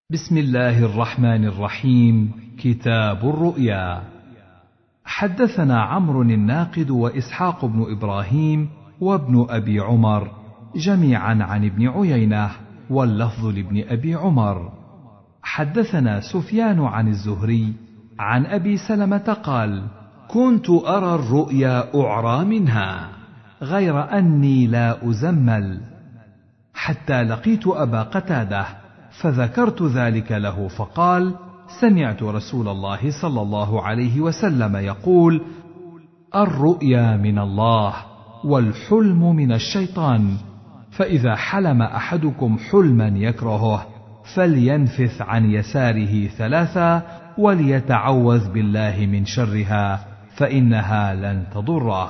بسم الله الرحمن الرحيم. كتاب الرؤيا. حدثنا عمرو الناقد وإسحاق بن إبراهيم وابن أبي عمر جميعا عن ابن عيينة، واللفظ لابن أبي عمر. حدثنا سفيان عن الزهري عن أبي سلمة قال: كنت أرى الرؤيا أعرى منها غير أني لا أزمل، حتى لقيت أبا قتادة فذكرت ذلك له فقال: سمعت رسول الله صلى الله عليه وسلم يقول: الرؤيا من الله والحلم من الشيطان، فإذا حلم أحدكم حلما يكرهه فلينفث عن يساره 3 وليتعوذ بالله من شرها فإنها لن تضره.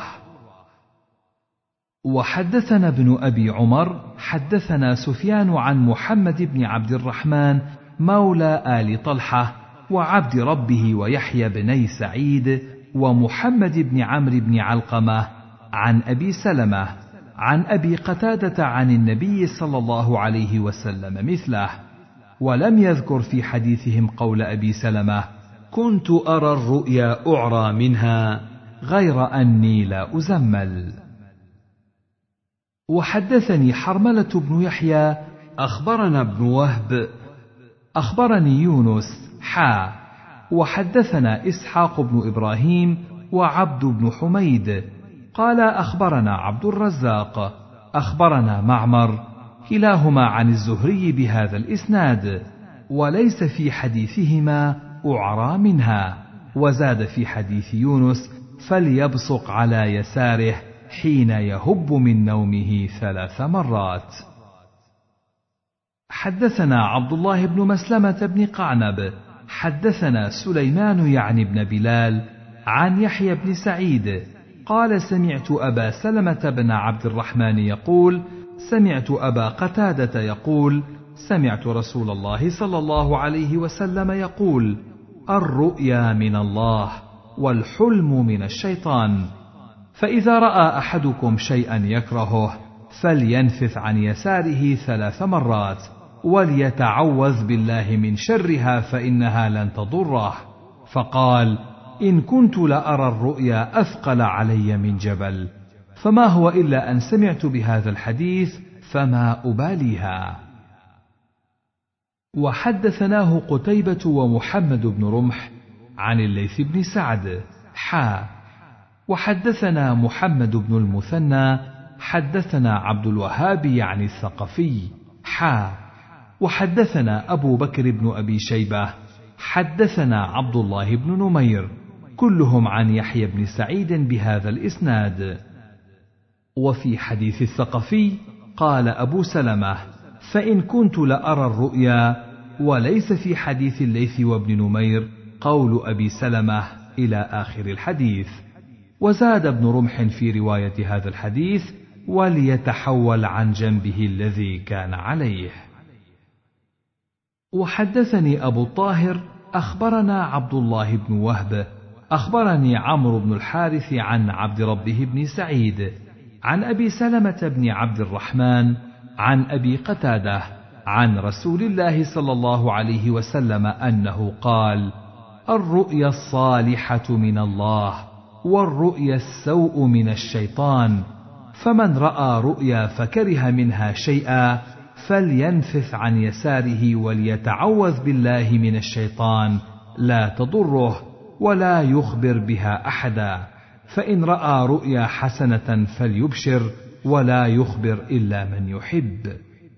وحدثنا ابن أبي عمر حدثنا سفيان عن محمد بن عبد الرحمن مولى آل طلحة وعبد ربه ويحيى بني سعيد ومحمد بن عمرو بن علقمة عن أبي سلمة عن أبي قتادة عن النبي صلى الله عليه وسلم مثله، ولم يذكر في حديثهم قول أبي سلمة: كنت أرى الرؤيا أعرى منها غير أني لا أزمل. وحدثني حرملة بن يحيى أخبرنا ابن وهب أخبرني يونس وحدثنا إسحاق بن إبراهيم وعبد بن حميد قال أخبرنا عبد الرزاق أخبرنا معمر كلاهما عن الزهري بهذا الإسناد، وليس في حديثهما أعرى منها، وزاد في حديث يونس: فليبصق على يساره حين يهب من نومه 3 مرات. حدثنا عبد الله بن مسلمة بن قعنب حدثنا سليمان يعني بن بلال عن يحيى بن سعيد قال: سمعت أبا سلمة بن عبد الرحمن يقول: سمعت أبا قتادة يقول: سمعت رسول الله صلى الله عليه وسلم يقول: الرؤيا من الله والحلم من الشيطان، فإذا رأى أحدكم شيئا يكرهه فلينفث عن يساره 3 مرات وليتعوذ بالله من شرها فإنها لن تضره. فقال: إن كنت لأرى الرؤيا أثقل علي من جبل، فما هو إلا أن سمعت بهذا الحديث فما أباليها. وحدثناه قتيبة ومحمد بن رمح عن الليث بن سعد وحدثنا محمد بن المثنى حدثنا عبد الوهاب يعني الثقفي وحدثنا أبو بكر بن أبي شيبة حدثنا عبد الله بن نمير كلهم عن يحيى بن سعيد بهذا الإسناد. وفي حديث الثقفي قال أبو سلمة: فإن كنت لأرى الرؤيا، وليس في حديث الليث وابن نمير قول أبي سلمة إلى آخر الحديث. وزاد ابن رمح في رواية هذا الحديث: وليتحول عن جنبه الذي كان عليه. وحدثني أبو الطاهر أخبرنا عبد الله بن وهب أخبرني عمرو بن الحارث عن عبد ربه بن سعيد عن أبي سلمة بن عبد الرحمن عن أبي قتادة عن رسول الله صلى الله عليه وسلم أنه قال: الرؤيا الصالحة من الله والرؤيا السوء من الشيطان، فمن رأى رؤيا فكره منها شيئا فلينفث عن يساره وليتعوذ بالله من الشيطان لا تضره ولا يخبر بها أحدا، فإن رأى رؤيا حسنة فليبشر ولا يخبر إلا من يحب.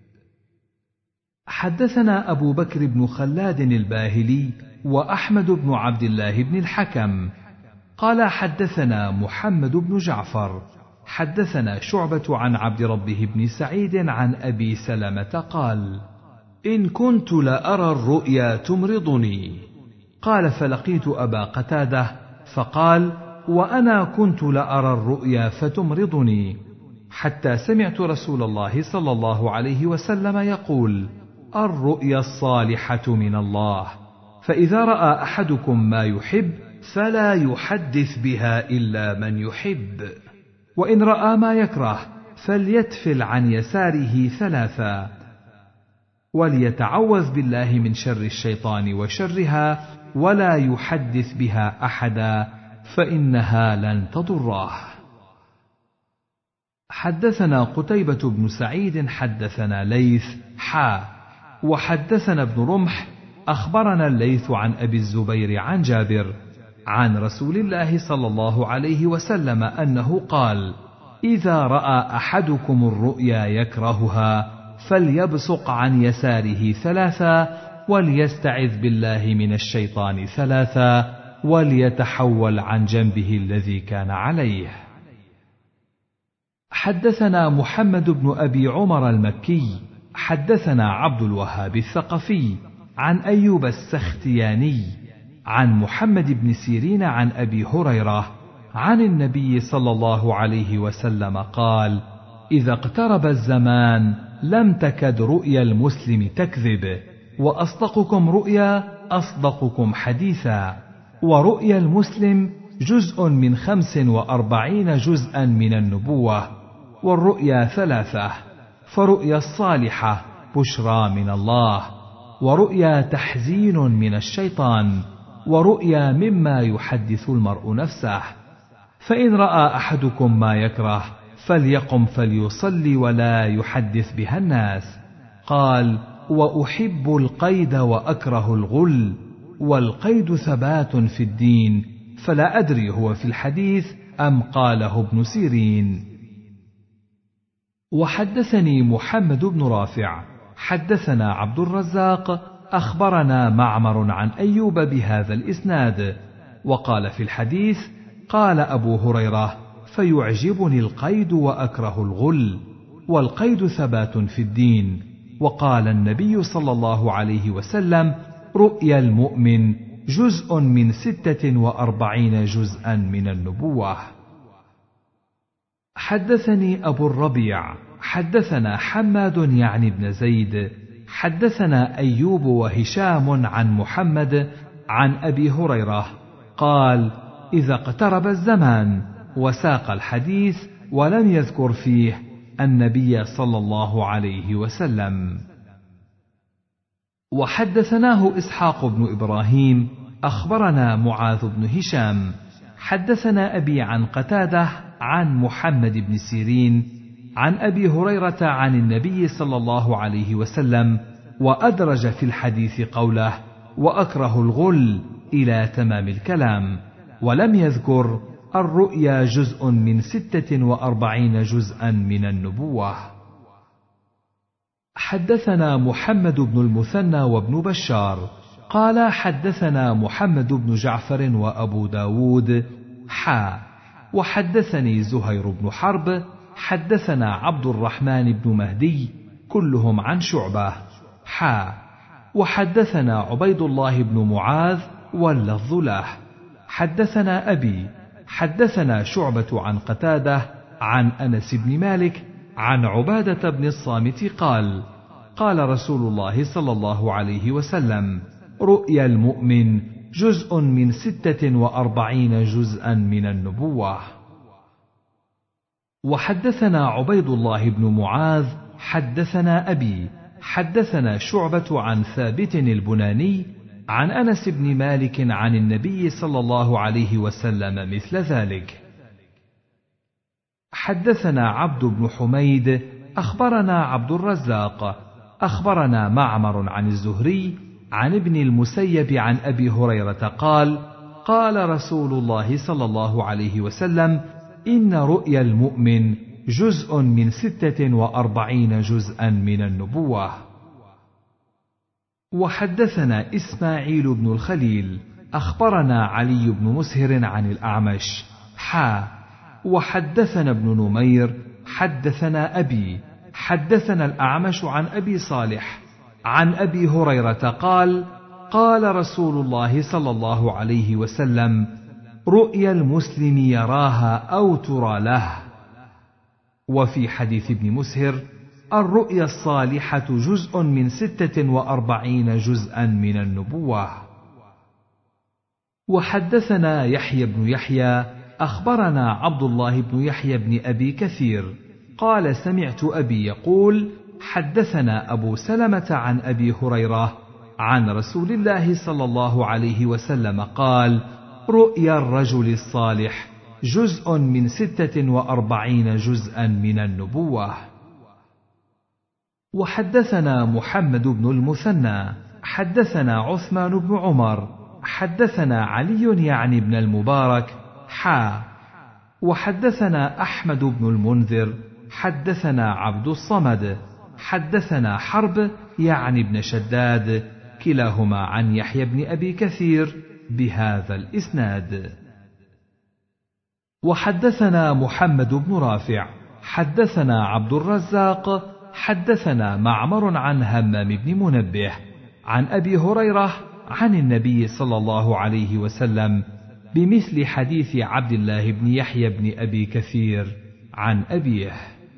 حدثنا أبو بكر بن خلاد الباهلي وأحمد بن عبد الله بن الحكم قال: حدثنا محمد بن جعفر حدثنا شعبة عن عبد ربه بن سعيد عن أبي سلمة قال: إن كنت لأرى الرؤيا تمرضني. قال: فلقيت أبا قتادة فقال: وأنا كنت لأرى الرؤيا فتمرضني، حتى سمعت رسول الله صلى الله عليه وسلم يقول: الرؤيا الصالحة من الله، فإذا رأى أحدكم ما يحب فلا يحدث بها إلا من يحب، وإن رأى ما يكره فليتفل عن يساره 3. وليتعوذ بالله من شر الشيطان وشرها، ولا يحدث بها أحدا فإنها لن تضره. حدثنا قتيبة بن سعيد حدثنا ليث وحدثنا ابن رمح أخبرنا الليث عن أبي الزبير عن جابر عن رسول الله صلى الله عليه وسلم أنه قال: إذا رأى أحدكم الرؤيا يكرهها فليبصق عن يساره 3 وليستعذ بالله من الشيطان 3 وليتحول عن جنبه الذي كان عليه. حدثنا محمد بن أبي عمر المكي حدثنا عبد الوهاب الثقفي عن أيوب السختياني عن محمد بن سيرين عن أبي هريرة عن النبي صلى الله عليه وسلم قال: إذا اقترب الزمان لم تكد رؤيا المسلم تكذب، وأصدقكم رؤيا أصدقكم حديثا، ورؤيا المسلم جزء من 45 جزءا من النبوة، والرؤيا 3: فرؤيا الصالحة بشرى من الله، ورؤيا تحزين من الشيطان، ورؤيا مما يحدث المرء نفسه. فإن رأى أحدكم ما يكره فليقم فليصلي ولا يحدث بها الناس. قال: وأحب القيد وأكره الغل، والقيد ثبات في الدين، فلا أدري هو في الحديث أم قاله ابن سيرين. وحدثني محمد بن رافع حدثنا عبد الرزاق أخبرنا معمر عن أيوب بهذا الإسناد، وقال في الحديث: قال أبو هريرة: فيعجبني القيد وأكره الغل، والقيد ثبات في الدين. وقال النبي صلى الله عليه وسلم: رؤيا المؤمن جزء من 46 جزءا من النبوة. حدثني أبو الربيع حدثنا حماد يعني بن زيد حدثنا أيوب وهشام عن محمد عن أبي هريرة قال: إذا اقترب الزمان، وساق الحديث ولم يذكر فيه النبي صلى الله عليه وسلم. وحدثناه إسحاق بن إبراهيم أخبرنا معاذ بن هشام حدثنا أبي عن قتادة عن محمد بن سيرين عن أبي هريرة عن النبي صلى الله عليه وسلم، وأدرج في الحديث قوله: وأكره الغل إلى تمام الكلام، ولم يذكر الرؤيا جزء من 46 جزءا من النبوة. حدثنا محمد بن المثنى وابن بشار قال: حدثنا محمد بن جعفر وأبو داود وحدثني زهير بن حرب حدثنا عبد الرحمن بن مهدي كلهم عن شعبة وحدثنا عبيد الله بن معاذ واللفظ له. حدثنا أبي حدثنا شعبة عن قتادة عن أنس بن مالك عن عبادة بن الصامت قال: قال رسول الله صلى الله عليه وسلم: رؤيا المؤمن جزء من 46 جزءا من النبوة. وحدثنا عبيد الله بن معاذ حدثنا أبي حدثنا شعبة عن ثابت البناني عن أنس بن مالك عن النبي صلى الله عليه وسلم مثل ذلك. حدثنا عبد بن حميد أخبرنا عبد الرزاق أخبرنا معمر عن الزهري عن ابن المسيب عن أبي هريرة قال: قال رسول الله صلى الله عليه وسلم: إن رؤيا المؤمن جزء من 46 جزءا من النبوة. وحدثنا إسماعيل بن الخليل أخبرنا علي بن مسهر عن الأعمش وحدثنا ابن نمير حدثنا أبي حدثنا الأعمش عن أبي صالح عن أبي هريرة قال: قال رسول الله صلى الله عليه وسلم: رؤيا المسلم يراها أو ترى له. وفي حديث ابن مسهر: الرؤيا الصالحة جزء من 46 جزءا من النبوة. وحدثنا يحيى بن يحيى أخبرنا عبد الله بن يحيى بن أبي كثير قال: سمعت أبي يقول: حدثنا أبو سلمة عن أبي هريرة عن رسول الله صلى الله عليه وسلم قال: رؤيا الرجل الصالح جزء من 46 جزءا من النبوة. وحدثنا محمد بن المثنى حدثنا عثمان بن عمر حدثنا علي يعني بن المبارك وحدثنا أحمد بن المنذر حدثنا عبد الصمد حدثنا حرب يعني بن شداد كلاهما عن يحيى بن أبي كثير بهذا الإسناد. وحدثنا محمد بن رافع حدثنا عبد الرزاق حدثنا معمر عن همام بن منبه عن أبي هريرة عن النبي صلى الله عليه وسلم بمثل حديث عبد الله بن يحيى بن أبي كثير عن أبيه.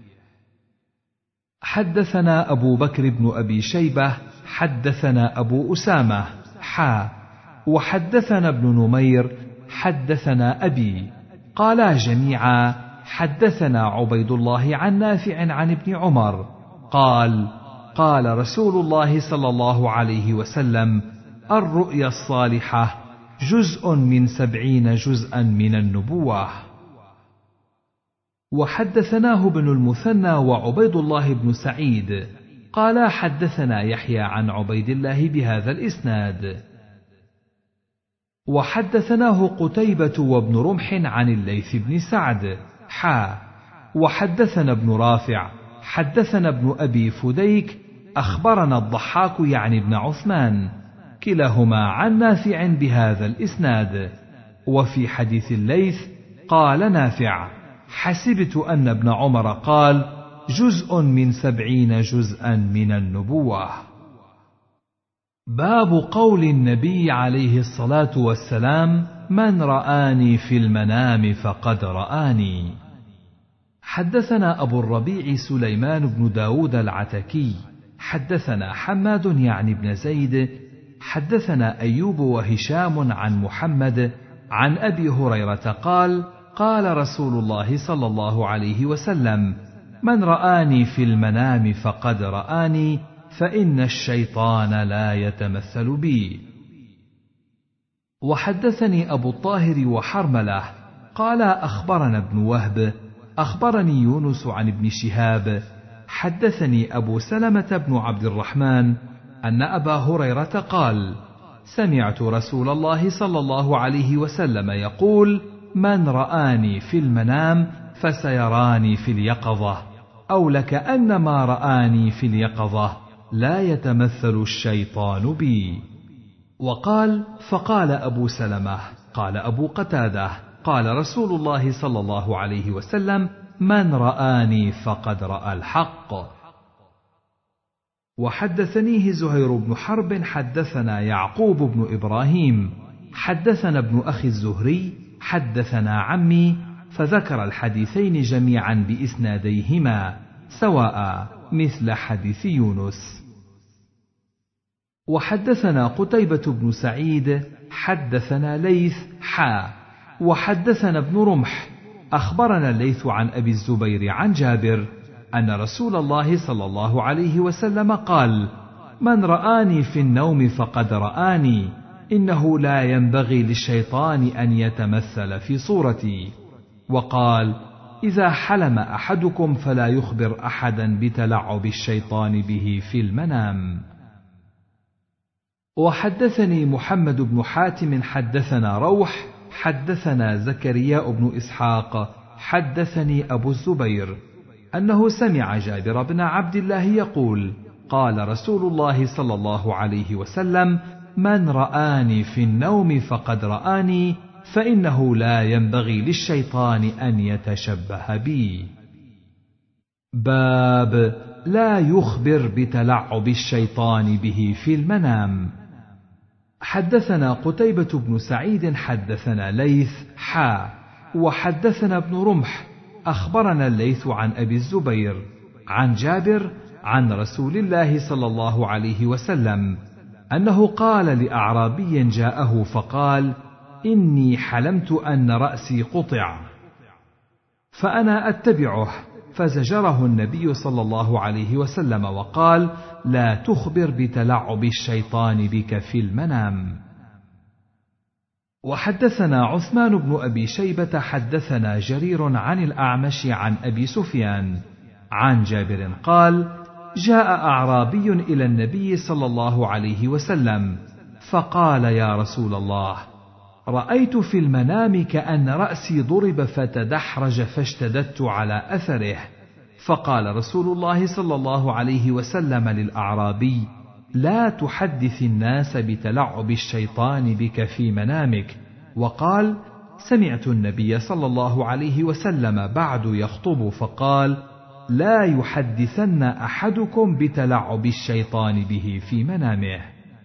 حدثنا أبو بكر بن أبي شيبة حدثنا أبو أسامة وحدثنا ابن نمير حدثنا أبي قالا جميعا حدثنا عبيد الله عن نافع عن ابن عمر قال: قال رسول الله صلى الله عليه وسلم: الرؤيا الصالحة جزء من 70 جزءا من النبوة. وحدثناه ابن المثنى وعبيد الله بن سعيد قالا حدثنا يحيى عن عبيد الله بهذا الإسناد. وحدثناه قتيبة وابن رمح عن الليث بن سعد وحدثنا ابن رافع حدثنا ابن أبي فديك أخبرنا الضحاك يعني ابن عثمان كلاهما عن نافع بهذا الإسناد. وفي حديث الليث قال نافع: حسبت أن ابن عمر قال: جزء من 70 جزءا من النبوة. باب قول النبي عليه الصلاة والسلام: من رآني في المنام فقد رآني. حدثنا أبو الربيع سليمان بن داود العتكي حدثنا حماد يعني بن زيد حدثنا أيوب وهشام عن محمد عن أبي هريرة قال: قال رسول الله صلى الله عليه وسلم: من رآني في المنام فقد رآني فإن الشيطان لا يتمثل بي. وحدثني أبو الطاهر وحرملة قال: أخبرنا ابن وهب أخبرني يونس عن ابن شهاب حدثني أبو سلمة بن عبد الرحمن أن أبا هريرة قال: سمعت رسول الله صلى الله عليه وسلم يقول: من رآني في المنام فسيراني في اليقظة، أو لكأن ما رآني في اليقظة لا يتمثل الشيطان بي. وقال: فقال أبو سلمة قال أبو قتادة قال رسول الله صلى الله عليه وسلم: من رآني فقد رأى الحق. وحدثنيه زهير بن حرب حدثنا يعقوب بن إبراهيم حدثنا ابن أخي الزهري حدثنا عمي، فذكر الحديثين جميعا بإسناديهما سواء مثل حديث يونس. وحدثنا قتيبة بن سعيد حدثنا ليث وحدثنا ابن رمح أخبرنا الليث عن أبي الزبير عن جابر أن رسول الله صلى الله عليه وسلم قال: من رآني في النوم فقد رآني، إنه لا ينبغي للشيطان أن يتمثل في صورتي. وقال: إذا حلم أحدكم فلا يخبر أحدا بتلعب الشيطان به في المنام. وحدثني محمد بن حاتم حدثنا روح حدثنا زكريا بن إسحاق حدثني أبو الزبير أنه سمع جابر بن عبد الله يقول: قال رسول الله صلى الله عليه وسلم: من رآني في النوم فقد رآني، فإنه لا ينبغي للشيطان أن يتشبه بي. باب لا يخبر بتلعب الشيطان به في المنام. حدثنا قتيبة بن سعيد حدثنا ليث وحدثنا ابن رمح أخبرنا الليث عن أبي الزبير عن جابر عن رسول الله صلى الله عليه وسلم أنه قال لأعرابي جاءه فقال: إني حلمت أن رأسي قطع، فأنا أتبعه، فزجره النبي صلى الله عليه وسلم وقال: لا تخبر بتلعب الشيطان بك في المنام. وحدثنا عثمان بن أبي شيبة حدثنا جرير عن الأعمش عن أبي سفيان عن جابر قال: جاء أعرابي إلى النبي صلى الله عليه وسلم فقال: يا رسول الله، رأيت في المنام كأن رأسي ضرب فتدحرج فاشتددت على أثره. فقال رسول الله صلى الله عليه وسلم للأعرابي: لا تحدث الناس بتلعب الشيطان بك في منامك. وقال: سمعت النبي صلى الله عليه وسلم بعد يخطب فقال: لا يحدثن أحدكم بتلعب الشيطان به في منامه.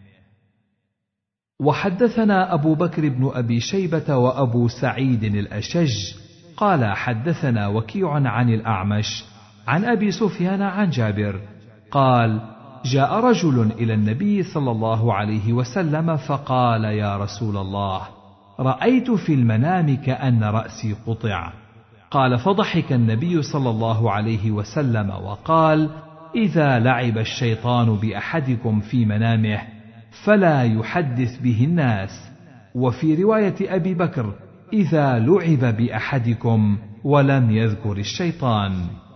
وحدثنا أبو بكر بن أبي شيبة وأبو سعيد الأشج قال حدثنا وكيع عن الأعمش عن أبي سفيان عن جابر قال: جاء رجل إلى النبي صلى الله عليه وسلم فقال: يا رسول الله، رأيت في المنام كأن رأسي قطع. قال: فضحك النبي صلى الله عليه وسلم وقال: إذا لعب الشيطان بأحدكم في منامه فلا يحدث به الناس. وفي رواية أبي بكر: إذا لعب بأحدكم، ولم يذكر الشيطان.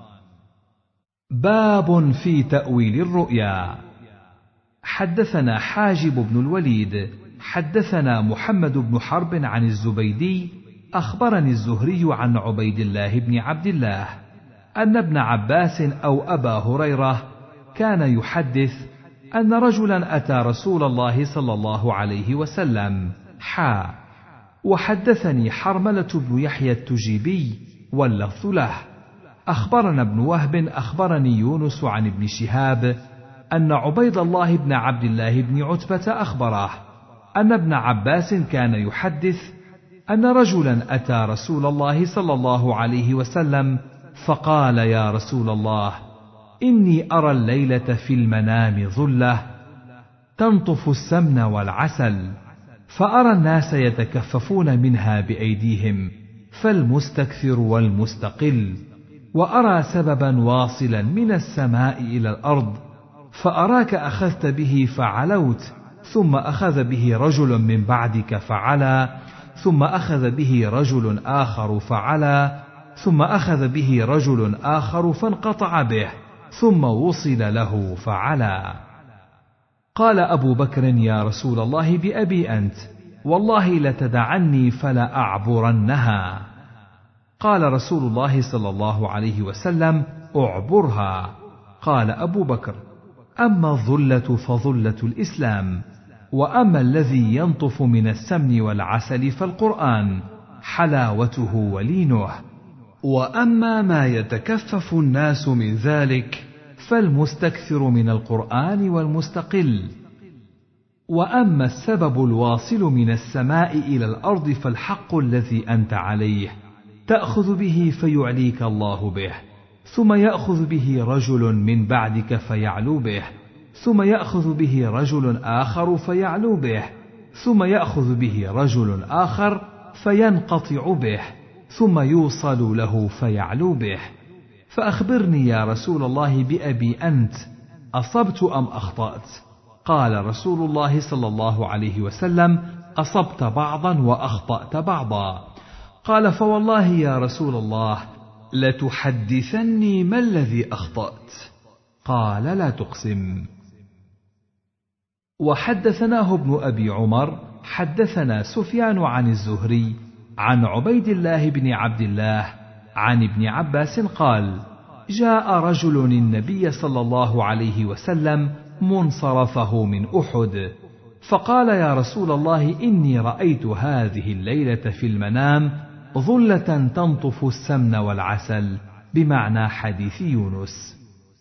باب في تأويل الرؤيا. حدثنا حاجب بن الوليد حدثنا محمد بن حرب عن الزبيدي أخبرني الزهري عن عبيد الله بن عبد الله أن ابن عباس أو أبا هريرة كان يحدث أن رجلا أتى رسول الله صلى الله عليه وسلم وحدثني حرملة بن يحيى التجيبي واللفظ له. أخبرنا ابن وهب أخبرني يونس عن ابن شهاب أن عبيد الله بن عبد الله بن عتبة أخبره أن ابن عباس كان يحدث أن رجلا أتى رسول الله صلى الله عليه وسلم فقال: يا رسول الله، إني أرى الليلة في المنام ظلة تنطف السمن والعسل، فأرى الناس يتكففون منها بأيديهم، فالمستكثر والمستقل، وأرى سببا واصلا من السماء إلى الأرض، فأراك أخذت به فعلوت، ثم أخذ به رجل من بعدك فعلا، ثم أخذ به رجل آخر فعلا، ثم أخذ به رجل آخر فانقطع به، ثم وصل له فعلا. قال أبو بكر: يا رسول الله، بأبي أنت، والله لتدعني فلا أعبرنها. قال رسول الله صلى الله عليه وسلم: أعبرها. قال أبو بكر: أما الظلة فظلة الإسلام، وأما الذي ينطف من السمن والعسل فالقرآن حلاوته ولينه، وأما ما يتكفف الناس من ذلك فالمستكثر من القرآن والمستقل، وأما السبب الواصل من السماء إلى الأرض فالحق الذي أنت عليه، تأخذ به فيعليك الله به، ثم يأخذ به رجل من بعدك فيعلو به، ثم يأخذ به رجل آخر فيعلو به، ثم يأخذ به رجل آخر فينقطع به، ثم يوصل له فيعلو به. فأخبرني يا رسول الله بأبي أنت، أصبت أم أخطأت؟ قال رسول الله صلى الله عليه وسلم: أصبت بعضا وأخطأت بعضا. قال: فوالله يا رسول الله لتحدثني ما الذي أخطأت؟ قال: لا تقسم. وحدثناه ابن أبي عمر حدثنا سفيان عن الزهري عن عبيد الله بن عبد الله عن ابن عباس قال: جاء رجل النبي صلى الله عليه وسلم منصرفه من أحد، فقال: يا رسول الله، إني رأيت هذه الليلة في المنام ظلة تنطف السمن والعسل، بمعنى حديث يونس.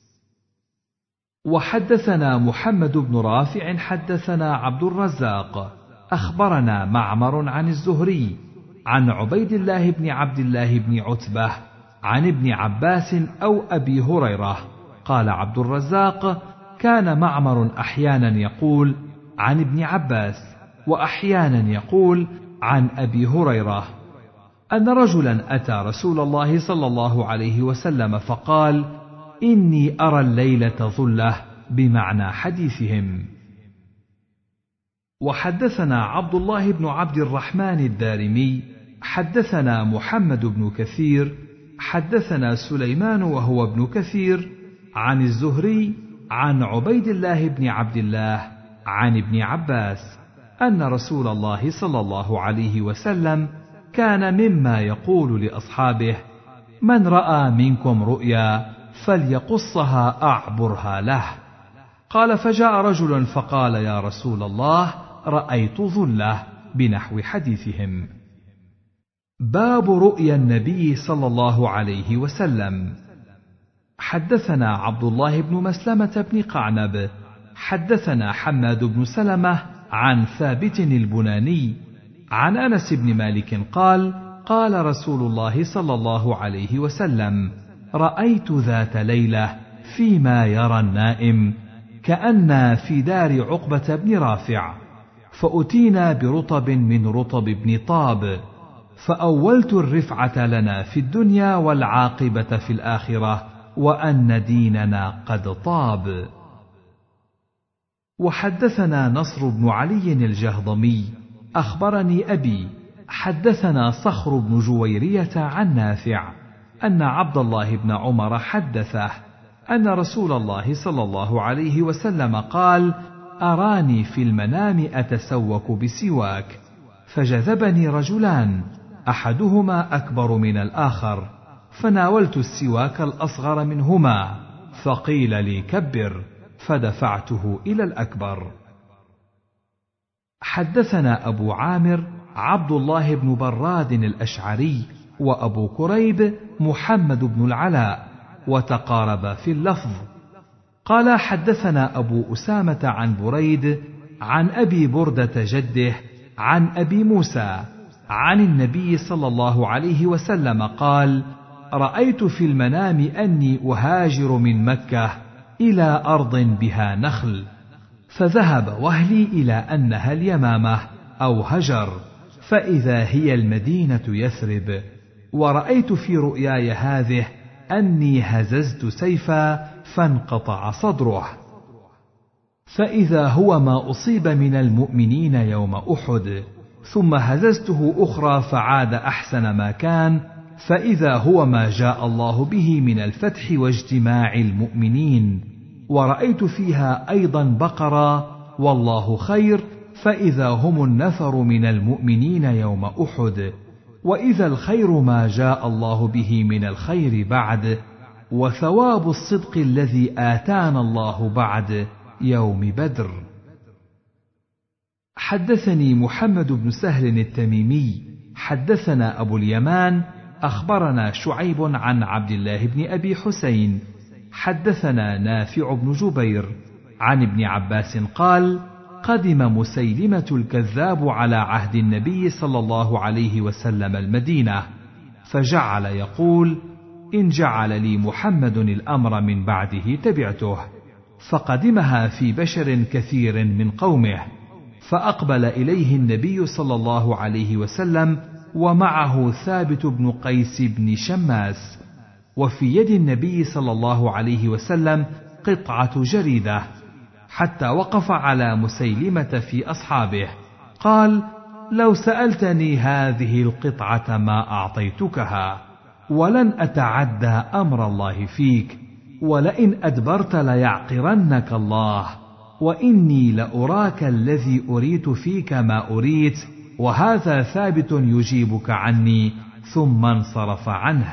وحدثنا محمد بن رافع حدثنا عبد الرزاق أخبرنا معمر عن الزهري عن عبيد الله بن عبد الله بن عتبة عن ابن عباس أو أبي هريرة. قال عبد الرزاق: كان معمر أحيانا يقول عن ابن عباس، وأحيانا يقول عن أبي هريرة. أن رجلا أتى رسول الله صلى الله عليه وسلم فقال: إني أرى الليلة ظلة، بمعنى حديثهم. وحدثنا عبد الله بن عبد الرحمن الدارمي حدثنا محمد بن كثير حدثنا سليمان وهو ابن كثير عن الزهري عن عبيد الله بن عبد الله عن ابن عباس أن رسول الله صلى الله عليه وسلم كان مما يقول لأصحابه: من رأى منكم رؤيا فليقصها أعبرها له. قال: فجاء رجل فقال: يا رسول الله، رأيت ظلة، بنحو حديثهم. باب رؤيا النبي صلى الله عليه وسلم. حدثنا عبد الله بن مسلمة بن قعنب حدثنا حماد بن سلمة عن ثابت البناني عن أنس بن مالك قال: قال رسول الله صلى الله عليه وسلم: رأيت ذات ليلة فيما يرى النائم كأن في دار عقبة بن رافع، فأتينا برطب من رطب بن طاب، فأولت الرفعة لنا في الدنيا والعاقبة في الآخرة، وأن ديننا قد طاب. وحدثنا نصر بن علي الجهضمي أخبرني أبي حدثنا صخر بن جويرية عن نافع أن عبد الله بن عمر حدثه أن رسول الله صلى الله عليه وسلم قال: أراني في المنام أتسوك بسواك، فجذبني رجلان أحدهما أكبر من الآخر، فناولت السواك الأصغر منهما، فقيل لي: كبر، فدفعته إلى الأكبر. حدثنا أبو عامر عبد الله بن براد الأشعري وأبو كريب محمد بن العلاء، وتقاربا في اللفظ. قال: حدثنا أبو أسامة عن بريد عن أبي بردة جده عن أبي موسى عن النبي صلى الله عليه وسلم قال: رأيت في المنام أني أهاجر من مكة إلى أرض بها نخل، فذهب وهلي إلى أنها اليمامة أو هجر، فإذا هي المدينة يثرب، ورأيت في رؤياي هذه أني هززت سيفا فانقطع صدره، فإذا هو ما أصيب من المؤمنين يوم أحد، ثم هززته أخرى فعاد أحسن ما كان، فإذا هو ما جاء الله به من الفتح واجتماع المؤمنين، ورأيت فيها أيضا بقرا والله خير، فإذا هم النفر من المؤمنين يوم أحد، وإذا الخير ما جاء الله به من الخير بعد، وثواب الصدق الذي آتانا الله بعد يوم بدر. حدثني محمد بن سهل التميمي حدثنا أبو اليمان أخبرنا شعيب عن عبد الله بن أبي حسين حدثنا نافع بن جبير عن ابن عباس قال: قدم مسيلمة الكذاب على عهد النبي صلى الله عليه وسلم المدينة، فجعل يقول: إن جعل لي محمد الأمر من بعده تبعته، فقدمها في بشر كثير من قومه، فأقبل إليه النبي صلى الله عليه وسلم ومعه ثابت بن قيس بن شماس، وفي يد النبي صلى الله عليه وسلم قطعة جريدة، حتى وقف على مسيلمة في أصحابه قال: لو سألتني هذه القطعة ما أعطيتكها، ولن أتعدى أمر الله فيك، ولئن أدبرت ليعقرنك الله، وإني لأراك الذي أريت فيك ما أريت، وهذا ثابت يجيبك عني، ثم انصرف عنه.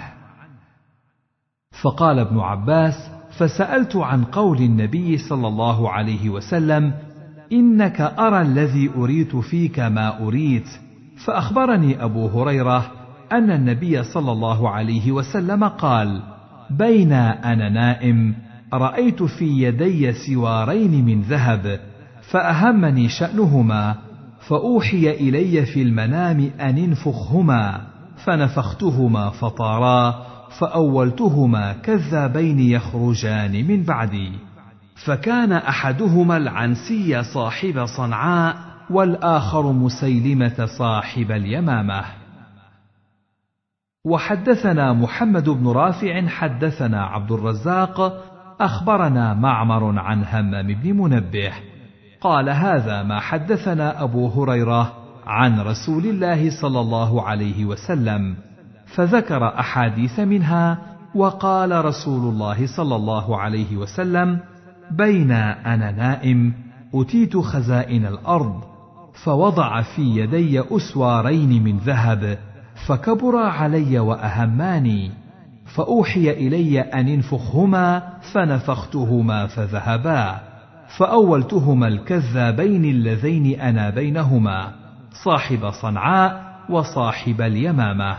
فقال ابن عباس: فسألت عن قول النبي صلى الله عليه وسلم: إنك أرى الذي أريت فيك ما أريت، فأخبرني أبو هريرة أن النبي صلى الله عليه وسلم قال: بين أنا نائم رأيت في يدي سوارين من ذهب، فأهمني شأنهما، فأوحي إلي في المنام أن انفخهما، فنفختهما فطارا، فأولتهما كذابين يخرجان من بعدي، فكان أحدهما العنسي صاحب صنعاء، والآخر مسيلمة صاحب اليمامة. وحدثنا محمد بن رافع حدثنا عبد الرزاق أخبرنا معمر عن همام بن منبه قال هذا ما حدثنا أبو هريرة عن رسول الله صلى الله عليه وسلم، فذكر أحاديث منها، وقال رسول الله صلى الله عليه وسلم: بين أنا نائم أتيت خزائن الأرض، فوضع في يدي أسوارين من ذهب، فكبرا علي وأهماني، فأوحي إلي أن انفخهما، فنفختهما فذهبا، فأولتهما الكذابين اللذين أنا بينهما، صاحب صنعاء وصاحب اليمامة.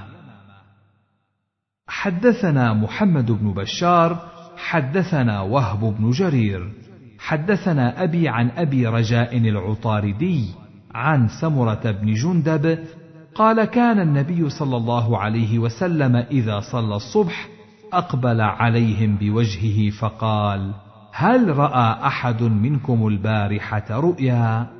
حدثنا محمد بن بشار حدثنا وهب بن جرير حدثنا أبي عن أبي رجاء العطاردي عن سمرة بن جندب قال: كان النبي صلى الله عليه وسلم إذا صلى الصبح أقبل عليهم بوجهه فقال: هل رأى أحد منكم البارحة رؤيا؟